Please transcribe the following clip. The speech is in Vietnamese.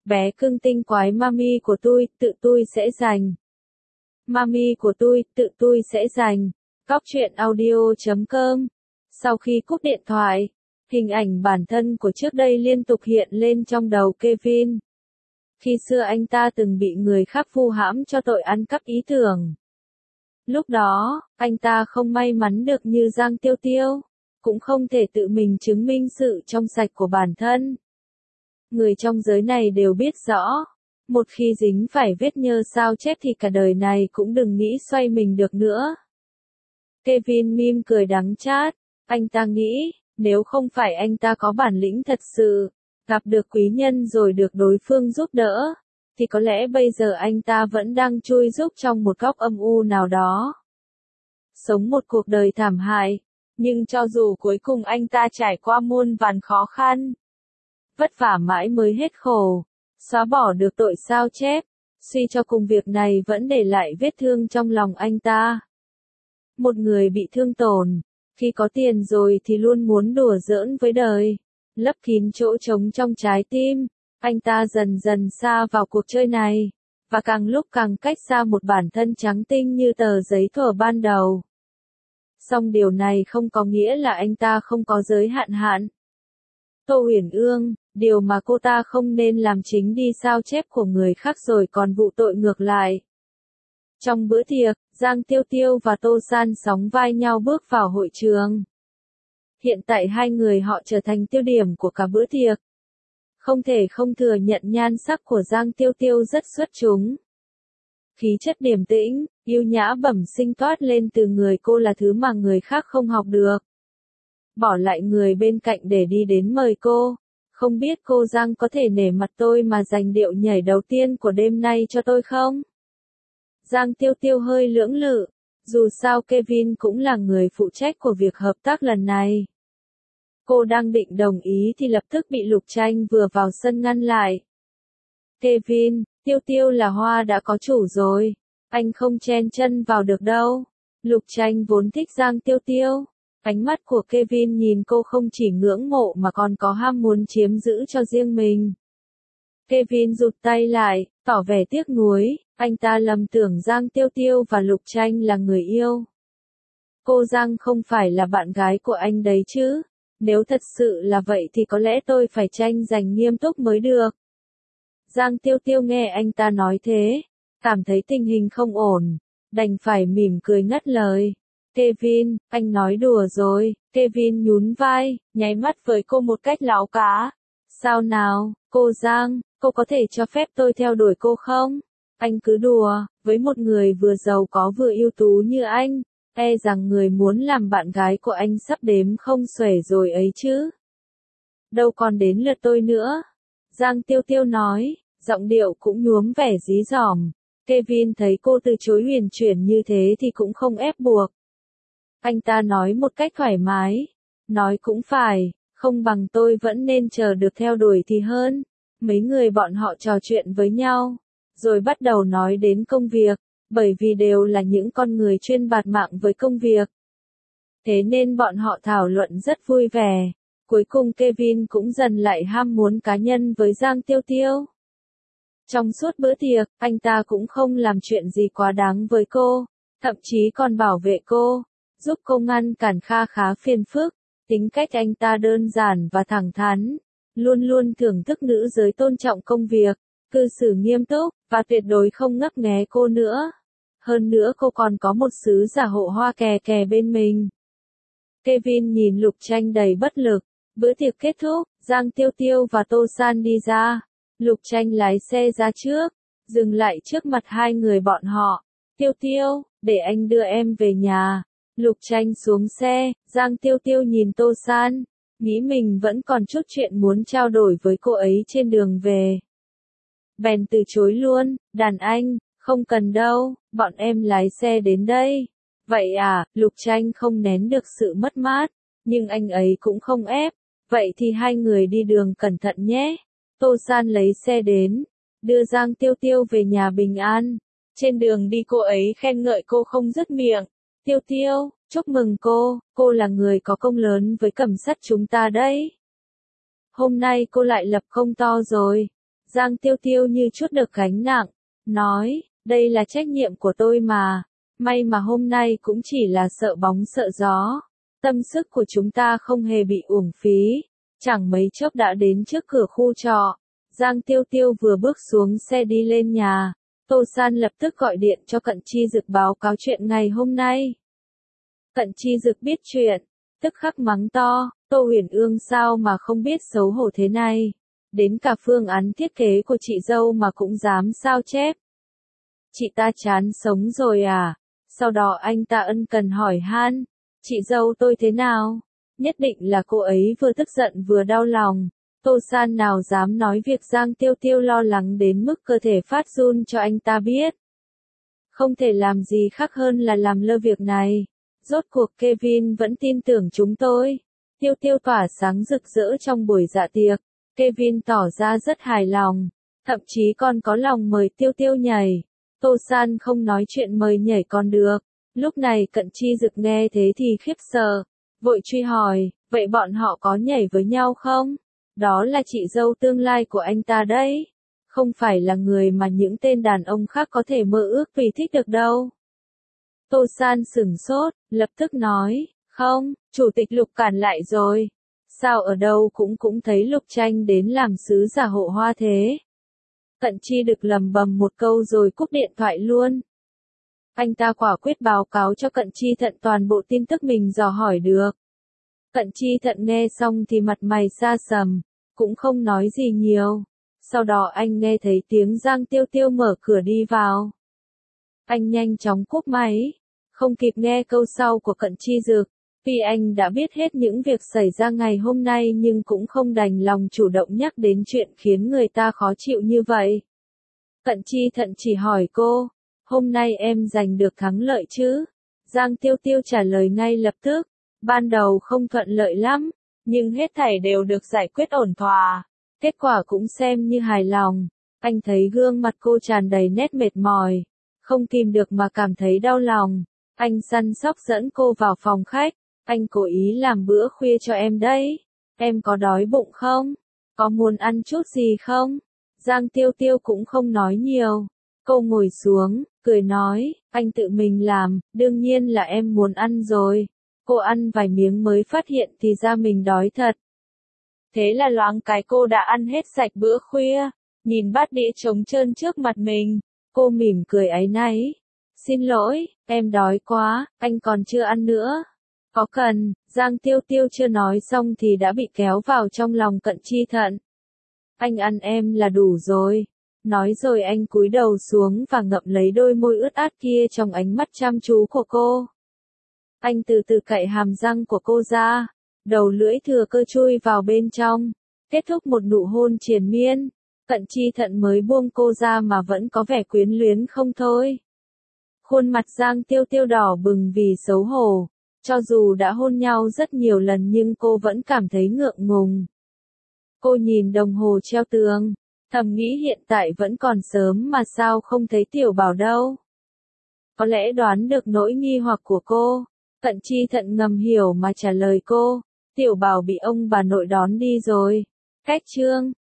Bé cưng tinh quái mami của tôi, tự tôi sẽ giành. Mami của tôi, tự tôi sẽ giành. Cóc truyện audio.com. Sau khi cúp điện thoại, hình ảnh bản thân của trước đây liên tục hiện lên trong đầu Kevin. Khi xưa anh ta từng bị người khác vu hãm cho tội ăn cắp ý tưởng. Lúc đó, anh ta không may mắn được như Giang Tiêu Tiêu, cũng không thể tự mình chứng minh sự trong sạch của bản thân. Người trong giới này đều biết rõ, một khi dính phải vết nhơ sao chép thì cả đời này cũng đừng nghĩ xoay mình được nữa. Kevin mỉm cười đắng chát, anh ta nghĩ, nếu không phải anh ta có bản lĩnh thật sự, gặp được quý nhân rồi được đối phương giúp đỡ, thì có lẽ bây giờ anh ta vẫn đang chui rúc trong một góc âm u nào đó. Sống một cuộc đời thảm hại, nhưng cho dù cuối cùng anh ta trải qua muôn vàn khó khăn, vất vả mãi mới hết khổ, xóa bỏ được tội sao chép, suy cho cùng việc này vẫn để lại vết thương trong lòng anh ta. Một người bị thương tổn, khi có tiền rồi thì luôn muốn đùa giỡn với đời, lấp kín chỗ trống trong trái tim. Anh ta dần dần xa vào cuộc chơi này, và càng lúc càng cách xa một bản thân trắng tinh như tờ giấy thuở ban đầu. Song điều này không có nghĩa là anh ta không có giới hạn. Tô Uyển Ương, điều mà cô ta không nên làm chính đi sao chép của người khác rồi còn vụ tội ngược lại. Trong bữa tiệc, Giang Tiêu Tiêu và Tô San sóng vai nhau bước vào hội trường. Hiện tại hai người họ trở thành tiêu điểm của cả bữa tiệc. Không thể không thừa nhận nhan sắc của Giang Tiêu Tiêu rất xuất chúng. Khí chất điềm tĩnh, yêu nhã bẩm sinh toát lên từ người cô là thứ mà người khác không học được. Bỏ lại người bên cạnh để đi đến mời cô. Không biết cô Giang có thể nể mặt tôi mà giành điệu nhảy đầu tiên của đêm nay cho tôi không? Giang Tiêu Tiêu hơi lưỡng lự. Dù sao Kevin cũng là người phụ trách của việc hợp tác lần này. Cô đang định đồng ý thì lập tức bị Lục Tranh vừa vào sân ngăn lại. Kevin, Tiêu Tiêu là hoa đã có chủ rồi. Anh không chen chân vào được đâu. Lục Tranh vốn thích Giang Tiêu Tiêu. Ánh mắt của Kevin nhìn cô không chỉ ngưỡng mộ mà còn có ham muốn chiếm giữ cho riêng mình. Kevin rụt tay lại, tỏ vẻ tiếc nuối. Anh ta lầm tưởng Giang Tiêu Tiêu và Lục Tranh là người yêu. Cô Giang không phải là bạn gái của anh đấy chứ. Nếu thật sự là vậy thì có lẽ tôi phải tranh giành nghiêm túc mới được. Giang Tiêu Tiêu nghe anh ta nói thế, cảm thấy tình hình không ổn, đành phải mỉm cười ngắt lời. Kevin, anh nói đùa rồi. Kevin nhún vai, nháy mắt với cô một cách láo cá. Sao nào, cô Giang, cô có thể cho phép tôi theo đuổi cô không? Anh cứ đùa, với một người vừa giàu có vừa ưu tú như anh. E rằng người muốn làm bạn gái của anh sắp đếm không xuể rồi ấy chứ. Đâu còn đến lượt tôi nữa. Giang Tiêu Tiêu nói, giọng điệu cũng nhuốm vẻ dí dỏm. Kevin thấy cô từ chối huyền chuyển như thế thì cũng không ép buộc. Anh ta nói một cách thoải mái. Nói cũng phải, không bằng tôi vẫn nên chờ được theo đuổi thì hơn. Mấy người bọn họ trò chuyện với nhau, rồi bắt đầu nói đến công việc. Bởi vì đều là những con người chuyên bạt mạng với công việc. Thế nên bọn họ thảo luận rất vui vẻ. Cuối cùng Kevin cũng dần lại ham muốn cá nhân với Giang Tiêu Tiêu. Trong suốt bữa tiệc, anh ta cũng không làm chuyện gì quá đáng với cô, thậm chí còn bảo vệ cô, giúp cô ngăn cản kha khá phiền phức. Tính cách anh ta đơn giản và thẳng thắn, luôn luôn thưởng thức nữ giới tôn trọng công việc, cư xử nghiêm túc, và tuyệt đối không ngấp nghé cô nữa. Hơn nữa cô còn có một sứ giả hộ hoa kè kè bên mình. Kevin nhìn Lục Tranh đầy bất lực. Bữa tiệc kết thúc, Giang Tiêu Tiêu và Tô San đi ra. Lục Tranh lái xe ra trước, dừng lại trước mặt hai người bọn họ. Tiêu Tiêu, để anh đưa em về nhà. Lục Tranh xuống xe, Giang Tiêu Tiêu nhìn Tô San, nghĩ mình vẫn còn chút chuyện muốn trao đổi với cô ấy trên đường về. Bèn từ chối luôn, đàn anh, không cần đâu, bọn em lái xe đến đây. Vậy à, Lục Tranh không nén được sự mất mát, nhưng anh ấy cũng không ép. Vậy thì hai người đi đường cẩn thận nhé. Tô San lấy xe đến, đưa Giang Tiêu Tiêu về nhà bình an. Trên đường đi cô ấy khen ngợi cô không dứt miệng. Tiêu Tiêu, chúc mừng cô là người có công lớn với Cẩm Sắt chúng ta đấy. Hôm nay cô lại lập công to rồi. Giang Tiêu Tiêu như chút được gánh nặng, nói, đây là trách nhiệm của tôi mà. May mà hôm nay cũng chỉ là sợ bóng sợ gió. Tâm sức của chúng ta không hề bị uổng phí. Chẳng mấy chốc đã đến trước cửa khu trọ. Giang Tiêu Tiêu vừa bước xuống xe đi lên nhà. Tô San lập tức gọi điện cho Cận Chi Dực báo cáo chuyện ngày hôm nay. Cận Chi Dực biết chuyện, tức khắc mắng to, Tô Huyền Ương sao mà không biết xấu hổ thế này. Đến cả phương án thiết kế của chị dâu mà cũng dám sao chép. Chị ta chán sống rồi à? Sau đó anh ta ân cần hỏi han, chị dâu tôi thế nào? Nhất định là cô ấy vừa tức giận vừa đau lòng. Tô San nào dám nói việc Giang Tiêu Tiêu lo lắng đến mức cơ thể phát run cho anh ta biết. Không thể làm gì khác hơn là làm lơ việc này. Rốt cuộc Kevin vẫn tin tưởng chúng tôi. Tiêu Tiêu tỏa sáng rực rỡ trong buổi dạ tiệc. Kevin tỏ ra rất hài lòng. Thậm chí còn có lòng mời Tiêu Tiêu nhảy. Tô San không nói chuyện mời nhảy còn được. Lúc này Cận Chi Dực nghe thế thì khiếp sợ. Vội truy hỏi, vậy bọn họ có nhảy với nhau không? Đó là chị dâu tương lai của anh ta đấy. Không phải là người mà những tên đàn ông khác có thể mơ ước vì thích được đâu. Tô San sửng sốt, lập tức nói, không, chủ tịch Lục cản lại rồi. Sao ở đâu cũng thấy Lục Tranh đến làm sứ giả hộ hoa thế? Cận Chi Dực lầm bầm một câu rồi cúp điện thoại luôn. Anh ta quả quyết báo cáo cho Cận Chi Thận toàn bộ tin tức mình dò hỏi được. Cận Chi Thận nghe xong thì mặt mày xa sầm, cũng không nói gì nhiều. Sau đó anh nghe thấy tiếng Giang Tiêu Tiêu mở cửa đi vào. Anh nhanh chóng cúp máy, không kịp nghe câu sau của Cận Chi Dực. Vì anh đã biết hết những việc xảy ra ngày hôm nay nhưng cũng không đành lòng chủ động nhắc đến chuyện khiến người ta khó chịu như vậy. Cận Chi Thận chỉ hỏi cô, hôm nay em giành được thắng lợi chứ? Giang Tiêu Tiêu trả lời ngay lập tức, ban đầu không thuận lợi lắm, nhưng hết thảy đều được giải quyết ổn thỏa. Kết quả cũng xem như hài lòng. Anh thấy gương mặt cô tràn đầy nét mệt mỏi, không kìm được mà cảm thấy đau lòng. Anh săn sóc dẫn cô vào phòng khách. Anh cố ý làm bữa khuya cho em đấy. Em có đói bụng không? Có muốn ăn chút gì không? Giang Tiêu Tiêu cũng không nói nhiều. Cô ngồi xuống, cười nói, anh tự mình làm, đương nhiên là em muốn ăn rồi. Cô ăn vài miếng mới phát hiện thì ra mình đói thật. Thế là loáng cái cô đã ăn hết sạch bữa khuya. Nhìn bát đĩa trống trơn trước mặt mình, cô mỉm cười áy náy. Xin lỗi, em đói quá, anh còn chưa ăn nữa. Có cần, Giang Tiêu Tiêu chưa nói xong thì đã bị kéo vào trong lòng Cận Chi Thận. Anh ăn em là đủ rồi. Nói rồi anh cúi đầu xuống và ngậm lấy đôi môi ướt át kia trong ánh mắt chăm chú của cô. Anh từ từ cạy hàm răng của cô ra, đầu lưỡi thừa cơ chui vào bên trong, kết thúc một nụ hôn triền miên. Cận Chi Thận mới buông cô ra mà vẫn có vẻ quyến luyến không thôi. Khuôn mặt Giang Tiêu Tiêu đỏ bừng vì xấu hổ. Cho dù đã hôn nhau rất nhiều lần nhưng cô vẫn cảm thấy ngượng ngùng. Cô nhìn đồng hồ treo tường, thầm nghĩ hiện tại vẫn còn sớm mà sao không thấy Tiểu Bảo đâu. Có lẽ đoán được nỗi nghi hoặc của cô, Cận Chi Thận ngầm hiểu mà trả lời cô, Tiểu Bảo bị ông bà nội đón đi rồi. Cách chương